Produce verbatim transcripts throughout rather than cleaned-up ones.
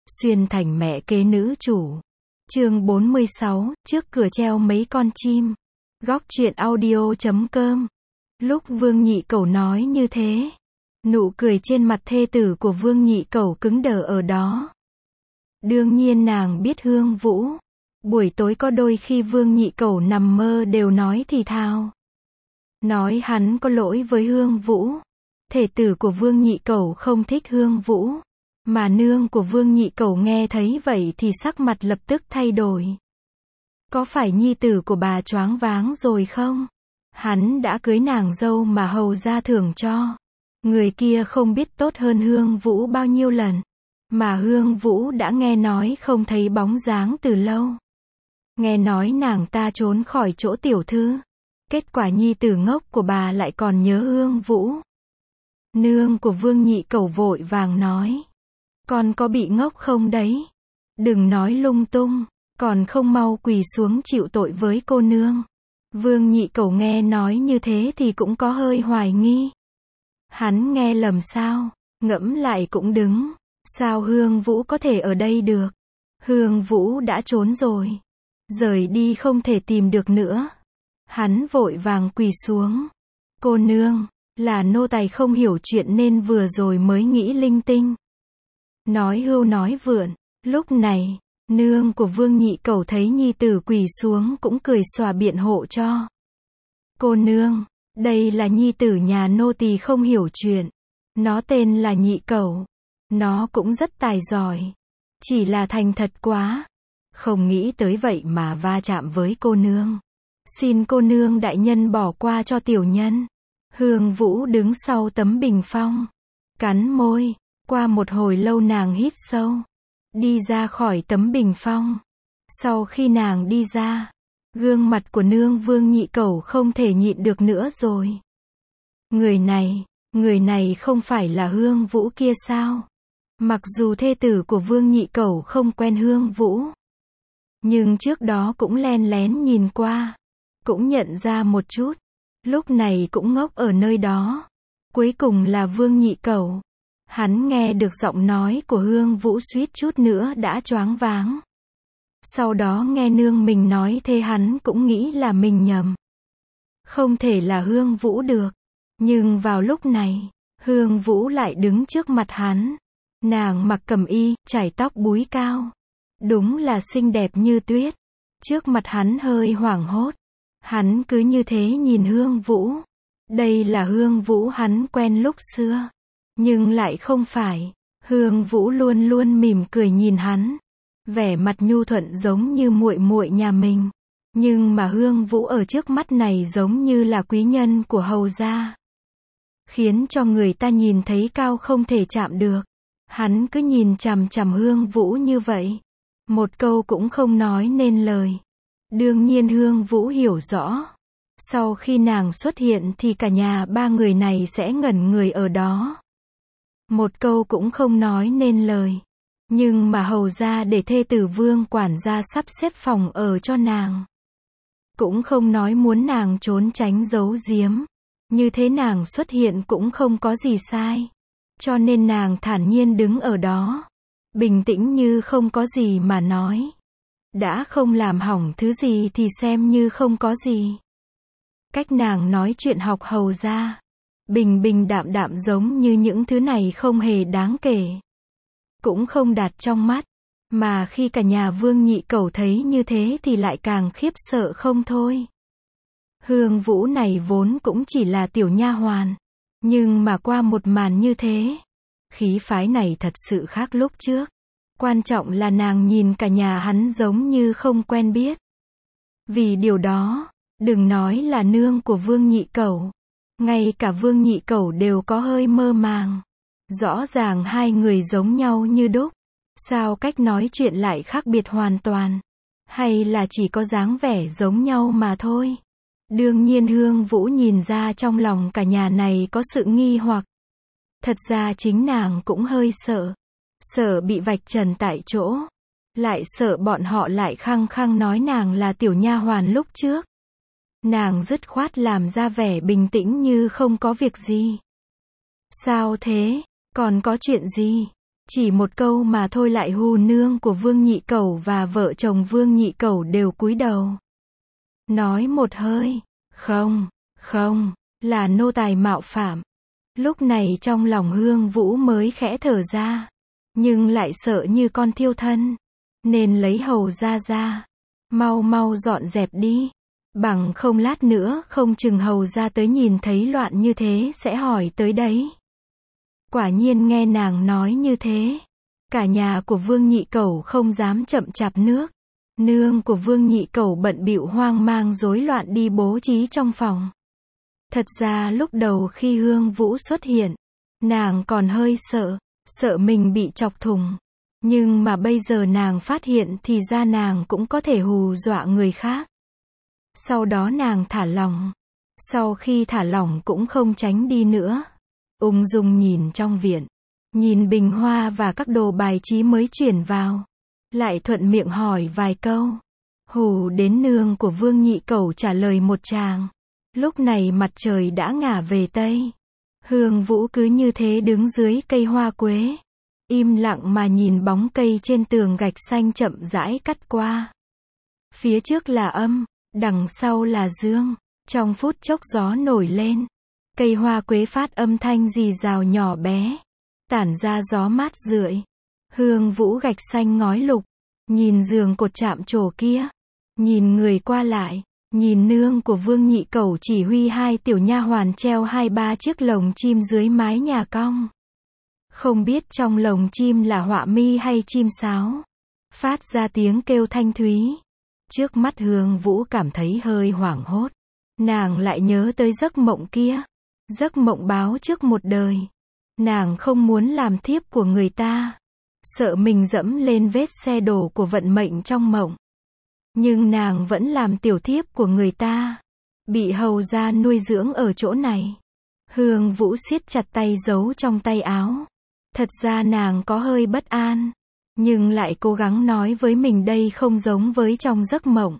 Xuyên thành mẹ kế nữ chủ. Chương bốn mươi sáu, trước cửa treo mấy con chim. Góc truyện audio chấm com. Lúc Vương Nhị Cẩu nói như thế, nụ cười trên mặt thê tử của Vương Nhị Cẩu cứng đờ ở đó. Đương nhiên nàng biết Hương Vũ. Buổi tối có đôi khi Vương Nhị Cẩu nằm mơ đều nói thì thào. Nói hắn có lỗi với Hương Vũ. Thể tử của Vương Nhị Cẩu không thích Hương Vũ. Mà nương của Vương Nhị Cẩu nghe thấy vậy thì sắc mặt lập tức thay đổi. Có phải nhi tử của bà choáng váng rồi không? Hắn đã cưới nàng dâu mà hầu ra thưởng cho. Người kia không biết tốt hơn Hương Vũ bao nhiêu lần. Mà Hương Vũ đã nghe nói không thấy bóng dáng từ lâu. Nghe nói nàng ta trốn khỏi chỗ tiểu thư. Kết quả nhi tử ngốc của bà lại còn nhớ Hương Vũ. Nương của Vương Nhị Cẩu vội vàng nói. Con có bị ngốc không đấy? Đừng nói lung tung, còn không mau quỳ xuống chịu tội với cô nương. Vương Nhị Cẩu nghe nói như thế thì cũng có hơi hoài nghi. Hắn nghe lầm sao? Ngẫm lại cũng đứng. Sao Hương Vũ có thể ở đây được? Hương Vũ đã trốn rồi. Rời đi không thể tìm được nữa. Hắn vội vàng quỳ xuống. Cô nương, là nô tài không hiểu chuyện nên vừa rồi mới nghĩ linh tinh. Nói hưu nói vượn. Lúc này, nương của Vương Nhị Cẩu thấy nhi tử quỳ xuống cũng cười xòa biện hộ cho. Cô nương, đây là nhi tử nhà nô tỳ không hiểu chuyện. Nó tên là Nhị Cẩu. Nó cũng rất tài giỏi. Chỉ là thành thật quá. Không nghĩ tới vậy mà va chạm với cô nương. Xin cô nương đại nhân bỏ qua cho tiểu nhân. Hương Vũ đứng sau tấm bình phong. Cắn môi. Qua một hồi lâu nàng hít sâu. Đi ra khỏi tấm bình phong. Sau khi nàng đi ra, gương mặt của nương Vương Nhị Cẩu không thể nhịn được nữa rồi. Người này, người này không phải là Hương Vũ kia sao? Mặc dù thê tử của Vương Nhị Cẩu không quen Hương Vũ, nhưng trước đó cũng len lén nhìn qua, cũng nhận ra một chút. Lúc này cũng ngốc ở nơi đó. Cuối cùng là Vương Nhị Cẩu. Hắn nghe được giọng nói của Hương Vũ suýt chút nữa đã choáng váng. Sau đó nghe nương mình nói thế hắn cũng nghĩ là mình nhầm. Không thể là Hương Vũ được. Nhưng vào lúc này, Hương Vũ lại đứng trước mặt hắn. Nàng mặc cẩm y, chải tóc búi cao. Đúng là xinh đẹp như tuyết. Trước mặt hắn hơi hoảng hốt. Hắn cứ như thế nhìn Hương Vũ. Đây là Hương Vũ hắn quen lúc xưa. Nhưng lại không phải. Hương Vũ luôn luôn mỉm cười nhìn hắn. Vẻ mặt nhu thuận giống như muội muội nhà mình. Nhưng mà Hương Vũ ở trước mắt này giống như là quý nhân của hầu gia. Khiến cho người ta nhìn thấy cao không thể chạm được. Hắn cứ nhìn chằm chằm Hương Vũ như vậy. Một câu cũng không nói nên lời. Đương nhiên Hương Vũ hiểu rõ. Sau khi nàng xuất hiện thì cả nhà ba người này sẽ ngẩn người ở đó. Một câu cũng không nói nên lời. Nhưng mà hầu ra để thê tử Vương quản gia sắp xếp phòng ở cho nàng. Cũng không nói muốn nàng trốn tránh giấu giếm. Như thế nàng xuất hiện cũng không có gì sai. Cho nên nàng thản nhiên đứng ở đó. Bình tĩnh như không có gì mà nói. Đã không làm hỏng thứ gì thì xem như không có gì. Cách nàng nói chuyện học hầu ra. Bình bình đạm đạm giống như những thứ này không hề đáng kể. Cũng không đặt trong mắt. Mà khi cả nhà Vương Nhị Cẩu thấy như thế thì lại càng khiếp sợ không thôi. Hương Vũ này vốn cũng chỉ là tiểu nha hoàn. Nhưng mà qua một màn như thế, khí phái này thật sự khác lúc trước. Quan trọng là nàng nhìn cả nhà hắn giống như không quen biết. Vì điều đó, đừng nói là nương của Vương Nhị Cẩu. Ngay cả Vương Nhị Cẩu đều có hơi mơ màng. Rõ ràng hai người giống nhau như đúc. Sao cách nói chuyện lại khác biệt hoàn toàn? Hay là chỉ có dáng vẻ giống nhau mà thôi? Đương nhiên Hương Vũ nhìn ra trong lòng cả nhà này có sự nghi hoặc. Thật ra chính nàng cũng hơi sợ. Sợ bị vạch trần tại chỗ. Lại sợ bọn họ lại khăng khăng nói nàng là tiểu nha hoàn lúc trước. Nàng dứt khoát làm ra vẻ bình tĩnh như không có việc gì. Sao thế? Còn có chuyện gì? Chỉ một câu mà thôi lại hù nương của Vương Nhị Cẩu và vợ chồng Vương Nhị Cẩu đều cúi đầu. Nói một hơi, không, không, là nô tài mạo phạm. Lúc này trong lòng Hương Vũ mới khẽ thở ra, nhưng lại sợ như con thiêu thân, nên lấy hầu ra ra. Mau mau dọn dẹp đi, bằng không lát nữa không chừng hầu ra tới nhìn thấy loạn như thế sẽ hỏi tới đấy. Quả nhiên nghe nàng nói như thế, cả nhà của Vương Nhị Cẩu không dám chậm chạp nước. Nương của Vương Nhị Cẩu bận bịu hoang mang rối loạn đi bố trí trong phòng. Thật ra lúc đầu khi Hương Vũ xuất hiện, nàng còn hơi sợ, sợ mình bị chọc thủng. Nhưng mà bây giờ nàng phát hiện thì ra nàng cũng có thể hù dọa người khác. Sau đó nàng thả lỏng. Sau khi thả lỏng cũng không tránh đi nữa. Ung dung nhìn trong viện, nhìn bình hoa và các đồ bài trí mới chuyển vào. Lại thuận miệng hỏi vài câu. Hù đến nương của Vương Nhị Cẩu trả lời một tràng. Lúc này mặt trời đã ngả về Tây. Hương Vũ cứ như thế đứng dưới cây hoa quế, im lặng mà nhìn bóng cây trên tường gạch xanh chậm rãi cắt qua. Phía trước là âm, đằng sau là dương. Trong phút chốc gió nổi lên, cây hoa quế phát âm thanh rì rào nhỏ bé, tản ra gió mát rượi. Hương Vũ gạch xanh ngói lục, nhìn giường cột chạm trổ kia, nhìn người qua lại, nhìn nương của Vương Nhị Cẩu chỉ huy hai tiểu nha hoàn treo hai ba chiếc lồng chim dưới mái nhà cong. Không biết trong lồng chim là họa mi hay chim sáo, phát ra tiếng kêu thanh thúy. Trước mắt Hương Vũ cảm thấy hơi hoảng hốt. Nàng lại nhớ tới giấc mộng kia, giấc mộng báo trước một đời. Nàng không muốn làm thiếp của người ta, sợ mình dẫm lên vết xe đổ của vận mệnh trong mộng. Nhưng nàng vẫn làm tiểu thiếp của người ta, bị hầu gia nuôi dưỡng ở chỗ này. Hương Vũ siết chặt tay giấu trong tay áo. Thật ra nàng có hơi bất an, nhưng lại cố gắng nói với mình đây không giống với trong giấc mộng.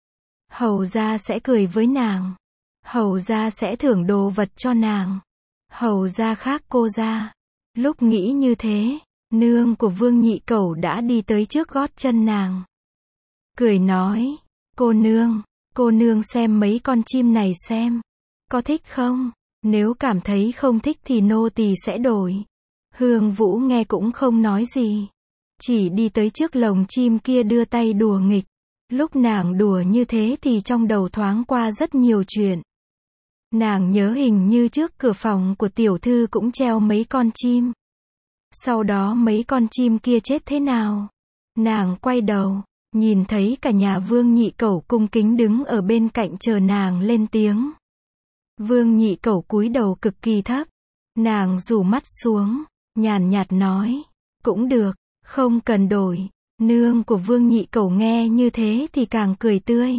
Hầu gia sẽ cười với nàng, hầu gia sẽ thưởng đồ vật cho nàng, hầu gia khác cô gia. Lúc nghĩ như thế, nương của Vương Nhị Cẩu đã đi tới trước gót chân nàng. Cười nói, cô nương, cô nương xem mấy con chim này xem, có thích không? Nếu cảm thấy không thích thì nô tỳ sẽ đổi. Hương Vũ nghe cũng không nói gì, chỉ đi tới trước lồng chim kia đưa tay đùa nghịch. Lúc nàng đùa như thế thì trong đầu thoáng qua rất nhiều chuyện. Nàng nhớ hình như trước cửa phòng của tiểu thư cũng treo mấy con chim. Sau đó mấy con chim kia chết thế nào? Nàng quay đầu, nhìn thấy cả nhà Vương Nhị Cẩu cung kính đứng ở bên cạnh chờ nàng lên tiếng. Vương Nhị Cẩu cúi đầu cực kỳ thấp. Nàng rủ mắt xuống, nhàn nhạt nói, cũng được, không cần đổi. Nương của Vương Nhị Cẩu nghe như thế thì càng cười tươi,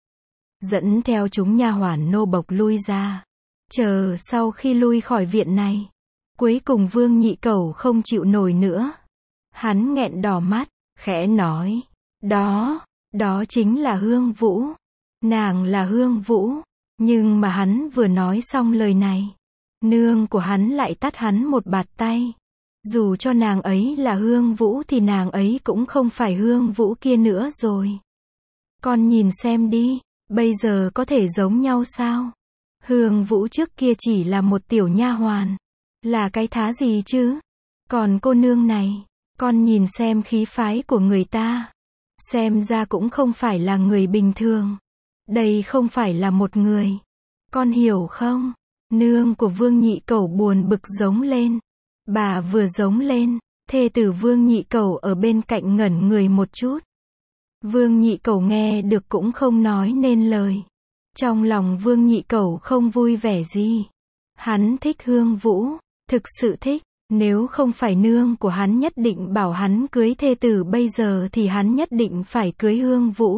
dẫn theo chúng nha hoàn nô bộc lui ra. Chờ sau khi lui khỏi viện này, cuối cùng Vương Nhị Cẩu không chịu nổi nữa. Hắn nghẹn đỏ mắt, khẽ nói, đó, đó chính là Hương Vũ. Nàng là Hương Vũ. Nhưng mà hắn vừa nói xong lời này, nương của hắn lại tát hắn một bạt tay. Dù cho nàng ấy là Hương Vũ thì nàng ấy cũng không phải Hương Vũ kia nữa rồi. Con nhìn xem đi, bây giờ có thể giống nhau sao? Hương Vũ trước kia chỉ là một tiểu nha hoàn, là cái thá gì chứ? Còn cô nương này, con nhìn xem khí phái của người ta, xem ra cũng không phải là người bình thường. Đây không phải là một người. Con hiểu không? Nương của Vương Nhị Cẩu buồn bực giống lên. Bà vừa giống lên, thê tử Vương Nhị Cẩu ở bên cạnh ngẩn người một chút. Vương Nhị Cẩu nghe được cũng không nói nên lời. Trong lòng Vương Nhị Cẩu không vui vẻ gì. Hắn thích Hương Vũ, thực sự thích. Nếu không phải nương của hắn nhất định bảo hắn cưới thê tử bây giờ thì hắn nhất định phải cưới Hương Vũ.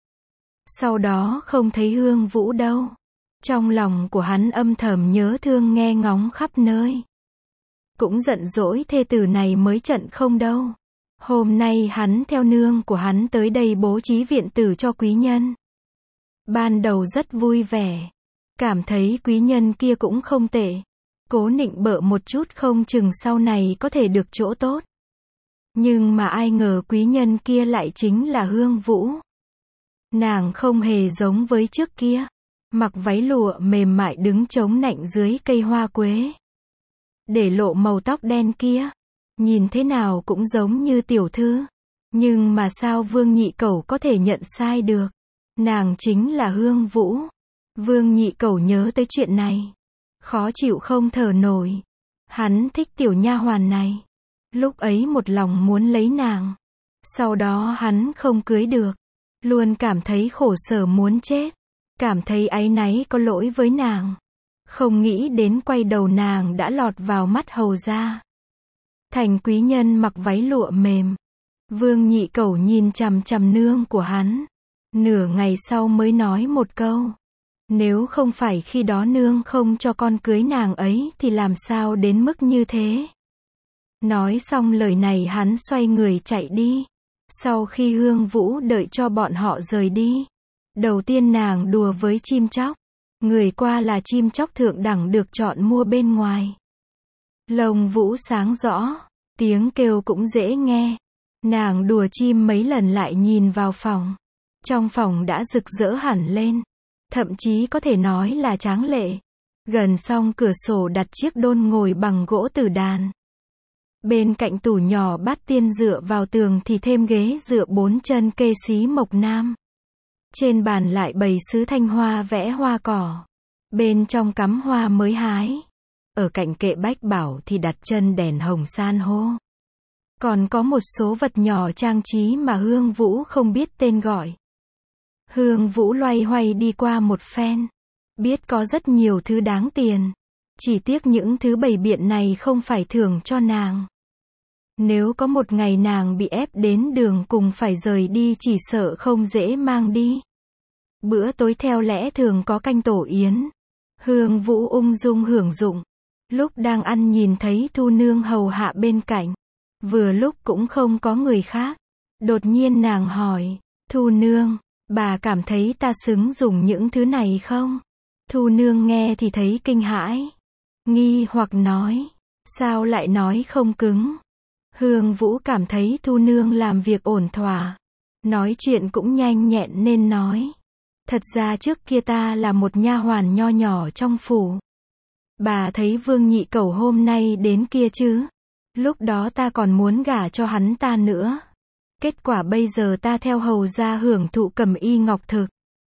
Sau đó không thấy Hương Vũ đâu. Trong lòng của hắn âm thầm nhớ thương nghe ngóng khắp nơi. Cũng giận dỗi thê tử này mới trận không đâu. Hôm nay hắn theo nương của hắn tới đây bố trí viện tử cho quý nhân. Ban đầu rất vui vẻ, cảm thấy quý nhân kia cũng không tệ. Cố nịnh bợ một chút không chừng sau này có thể được chỗ tốt. Nhưng mà ai ngờ quý nhân kia lại chính là Hương Vũ. Nàng không hề giống với trước kia. Mặc váy lụa mềm mại đứng chống nạnh dưới cây hoa quế. Để lộ màu tóc đen kia. Nhìn thế nào cũng giống như tiểu thư. Nhưng mà sao Vương Nhị Cẩu có thể nhận sai được? Nàng chính là Hương Vũ. Vương Nhị Cẩu nhớ tới chuyện này. Khó chịu không thở nổi. Hắn thích tiểu nha hoàn này. Lúc ấy một lòng muốn lấy nàng. Sau đó hắn không cưới được. Luôn cảm thấy khổ sở muốn chết. Cảm thấy áy náy có lỗi với nàng. Không nghĩ đến quay đầu nàng đã lọt vào mắt hầu gia. Thành quý nhân mặc váy lụa mềm. Vương Nhị Cẩu nhìn chằm chằm nương của hắn. Nửa ngày sau mới nói một câu. Nếu không phải khi đó nương không cho con cưới nàng ấy thì làm sao đến mức như thế. Nói xong lời này hắn xoay người chạy đi. Sau khi Hương Vũ đợi cho bọn họ rời đi. Đầu tiên nàng đùa với chim chóc. Người qua là chim chóc thượng đẳng được chọn mua bên ngoài. Lông vũ sáng rõ. Tiếng kêu cũng dễ nghe. Nàng đùa chim mấy lần lại nhìn vào phòng. Trong phòng đã rực rỡ hẳn lên. Thậm chí có thể nói là tráng lệ. Gần song cửa sổ đặt chiếc đôn ngồi bằng gỗ tử đàn. Bên cạnh tủ nhỏ bát tiên dựa vào tường thì thêm ghế dựa bốn chân kê xí mộc nam. Trên bàn lại bày sứ thanh hoa vẽ hoa cỏ. Bên trong cắm hoa mới hái. Ở cạnh kệ bách bảo thì đặt chân đèn hồng san hô. Còn có một số vật nhỏ trang trí mà Hương Vũ không biết tên gọi. Hương Vũ loay hoay đi qua một phen. Biết có rất nhiều thứ đáng tiền. Chỉ tiếc những thứ bày biện này không phải thưởng cho nàng. Nếu có một ngày nàng bị ép đến đường cùng phải rời đi chỉ sợ không dễ mang đi. Bữa tối theo lẽ thường có canh tổ yến. Hương Vũ ung dung hưởng dụng. Lúc đang ăn nhìn thấy Thu Nương hầu hạ bên cạnh. Vừa lúc cũng không có người khác. Đột nhiên nàng hỏi, Thu Nương, bà cảm thấy ta xứng dùng những thứ này không? Thu Nương nghe thì thấy kinh hãi. Nghi hoặc nói, sao lại nói không cứng? Hương Vũ cảm thấy Thu Nương làm việc ổn thỏa. Nói chuyện cũng nhanh nhẹn nên nói. Thật ra trước kia ta là một nha hoàn nho nhỏ trong phủ. Bà thấy Vương Nhị Cẩu hôm nay đến kia chứ? Lúc đó ta còn muốn gả cho hắn ta nữa. Kết quả bây giờ ta theo hầu gia hưởng thụ cẩm y ngọc thực.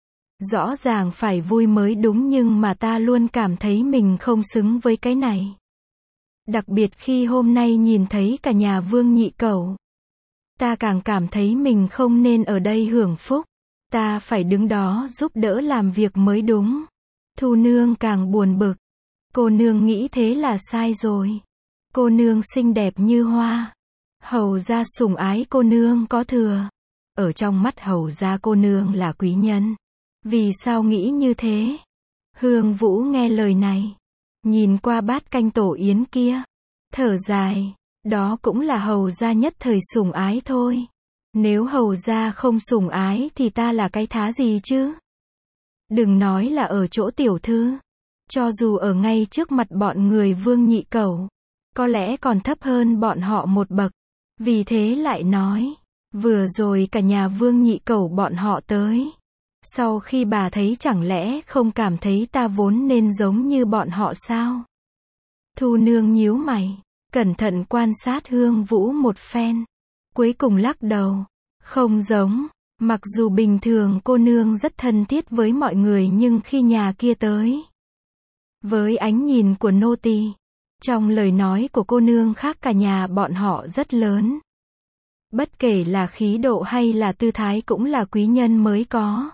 Rõ ràng phải vui mới đúng nhưng mà ta luôn cảm thấy mình không xứng với cái này. Đặc biệt khi hôm nay nhìn thấy cả nhà Vương Nhị Cẩu. Ta càng cảm thấy mình không nên ở đây hưởng phúc. Ta phải đứng đó giúp đỡ làm việc mới đúng. Thu Nương càng buồn bực. Cô nương nghĩ thế là sai rồi. Cô nương xinh đẹp như hoa. Hầu gia sủng ái cô nương có thừa. Ở trong mắt hầu gia cô nương là quý nhân. Vì sao nghĩ như thế? Hương Vũ nghe lời này. Nhìn qua bát canh tổ yến kia. Thở dài. Đó cũng là hầu gia nhất thời sủng ái thôi. Nếu hầu gia không sủng ái thì ta là cái thá gì chứ? Đừng nói là ở chỗ tiểu thư. Cho dù ở ngay trước mặt bọn người Vương Nhị Cẩu. Có lẽ còn thấp hơn bọn họ một bậc. Vì thế lại nói. Vừa rồi cả nhà Vương Nhị Cẩu bọn họ tới. Sau khi bà thấy chẳng lẽ không cảm thấy ta vốn nên giống như bọn họ sao? Thu Nương nhíu mày. Cẩn thận quan sát Hương Vũ một phen. Cuối cùng lắc đầu. Không giống. Mặc dù bình thường cô nương rất thân thiết với mọi người nhưng khi nhà kia tới. Với ánh nhìn của nô tỳ. Trong lời nói của cô nương khác cả nhà bọn họ rất lớn. Bất kể là khí độ hay là tư thái cũng là quý nhân mới có.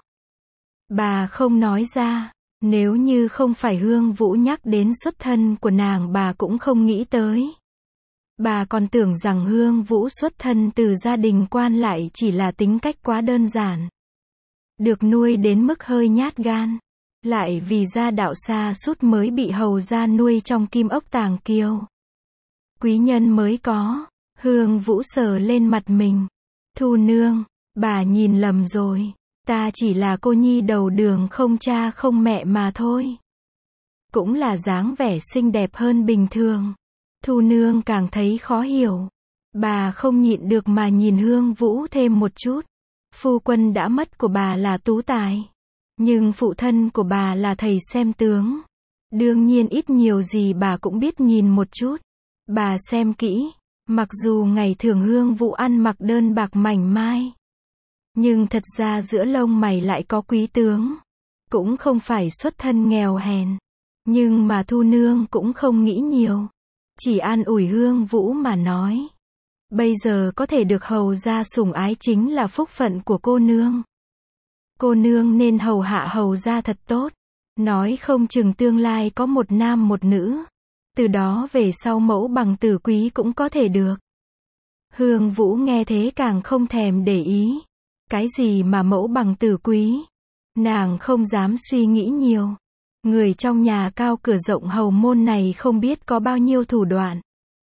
Bà không nói ra. Nếu như không phải Hương Vũ nhắc đến xuất thân của nàng bà cũng không nghĩ tới. Bà còn tưởng rằng Hương Vũ xuất thân từ gia đình quan lại chỉ là tính cách quá đơn giản. Được nuôi đến mức hơi nhát gan. Lại vì gia đạo xa sút mới bị hầu gia nuôi trong kim ốc tàng kiêu. Quý nhân mới có. Hương Vũ sờ lên mặt mình. Thu Nương, bà nhìn lầm rồi. Ta chỉ là cô nhi đầu đường không cha không mẹ mà thôi. Cũng là dáng vẻ xinh đẹp hơn bình thường. Thu Nương càng thấy khó hiểu. Bà không nhịn được mà nhìn Hương Vũ thêm một chút. Phu quân đã mất của bà là tú tài. Nhưng phụ thân của bà là thầy xem tướng. Đương nhiên ít nhiều gì bà cũng biết nhìn một chút. Bà xem kỹ. Mặc dù ngày thường Hương Vũ ăn mặc đơn bạc mảnh mai. Nhưng thật ra giữa lông mày lại có quý tướng. Cũng không phải xuất thân nghèo hèn. Nhưng mà Thu Nương cũng không nghĩ nhiều. Chỉ an ủi Hương Vũ mà nói. Bây giờ có thể được hầu gia sủng ái chính là phúc phận của cô nương. Cô nương nên hầu hạ hầu gia thật tốt. Nói không chừng tương lai có một nam một nữ. Từ đó về sau mẫu bằng tử quý cũng có thể được. Hương Vũ nghe thế càng không thèm để ý. Cái gì mà mẫu bằng tử quý? Nàng không dám suy nghĩ nhiều. Người trong nhà cao cửa rộng hầu môn này không biết có bao nhiêu thủ đoạn.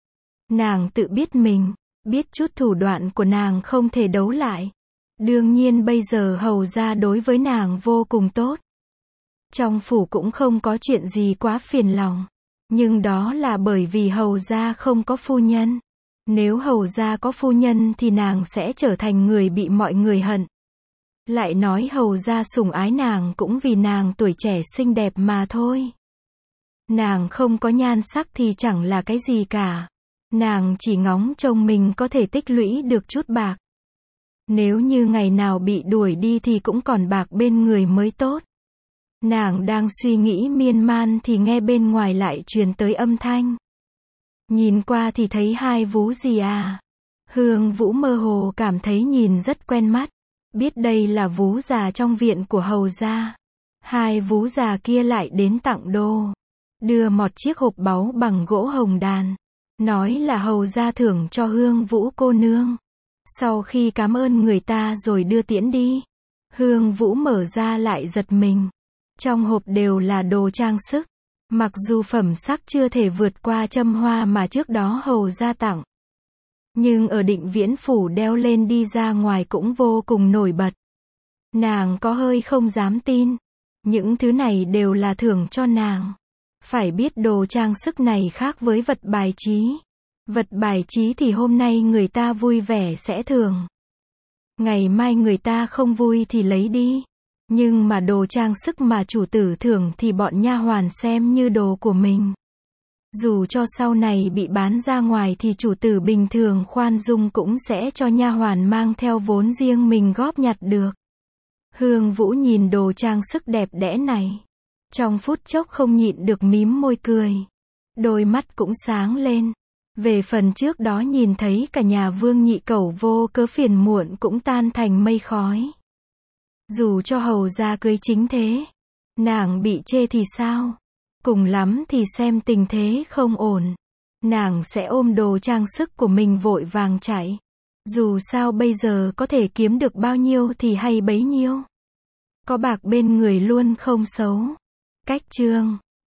Nàng tự biết mình, biết chút thủ đoạn của nàng không thể đấu lại. Đương nhiên bây giờ hầu gia đối với nàng vô cùng tốt. Trong phủ cũng không có chuyện gì quá phiền lòng. Nhưng đó là bởi vì hầu gia không có phu nhân. Nếu hầu gia có phu nhân thì nàng sẽ trở thành người bị mọi người hận. Lại nói hầu gia sủng ái nàng cũng vì nàng tuổi trẻ xinh đẹp mà thôi. Nàng không có nhan sắc thì chẳng là cái gì cả. Nàng chỉ ngóng trông mình có thể tích lũy được chút bạc. Nếu như ngày nào bị đuổi đi thì cũng còn bạc bên người mới tốt. Nàng đang suy nghĩ miên man thì nghe bên ngoài lại truyền tới âm thanh. Nhìn qua thì thấy hai vú gì à. Hương Vũ mơ hồ cảm thấy nhìn rất quen mắt. Biết đây là vú già trong viện của hầu gia. Hai vú già kia lại đến tặng đồ. Đưa một chiếc hộp báu bằng gỗ hồng đàn. Nói là hầu gia thưởng cho Hương Vũ cô nương. Sau khi cảm ơn người ta rồi đưa tiễn đi. Hương Vũ mở ra lại giật mình. Trong hộp đều là đồ trang sức. Mặc dù phẩm sắc chưa thể vượt qua châm hoa mà trước đó hầu gia tặng. Nhưng ở Định Viễn phủ đeo lên đi ra ngoài cũng vô cùng nổi bật. Nàng có hơi không dám tin. Những thứ này đều là thưởng cho nàng. Phải biết đồ trang sức này khác với vật bài trí. Vật bài trí thì hôm nay người ta vui vẻ sẽ thưởng. Ngày mai người ta không vui thì lấy đi. Nhưng mà đồ trang sức mà chủ tử thưởng thì bọn nha hoàn xem như đồ của mình. Dù cho sau này bị bán ra ngoài thì chủ tử bình thường khoan dung cũng sẽ cho nha hoàn mang theo vốn riêng mình góp nhặt được. Hương Vũ nhìn đồ trang sức đẹp đẽ này. Trong phút chốc không nhịn được mím môi cười. Đôi mắt cũng sáng lên. Về phần trước đó nhìn thấy cả nhà Vương Nhị Cẩu vô cớ phiền muộn cũng tan thành mây khói. Dù cho hầu gia cưới chính thế, nàng bị chê thì sao? Cùng lắm thì xem tình thế không ổn. Nàng sẽ ôm đồ trang sức của mình vội vàng chạy. Dù sao bây giờ có thể kiếm được bao nhiêu thì hay bấy nhiêu. Có bạc bên người luôn không xấu. Cách chương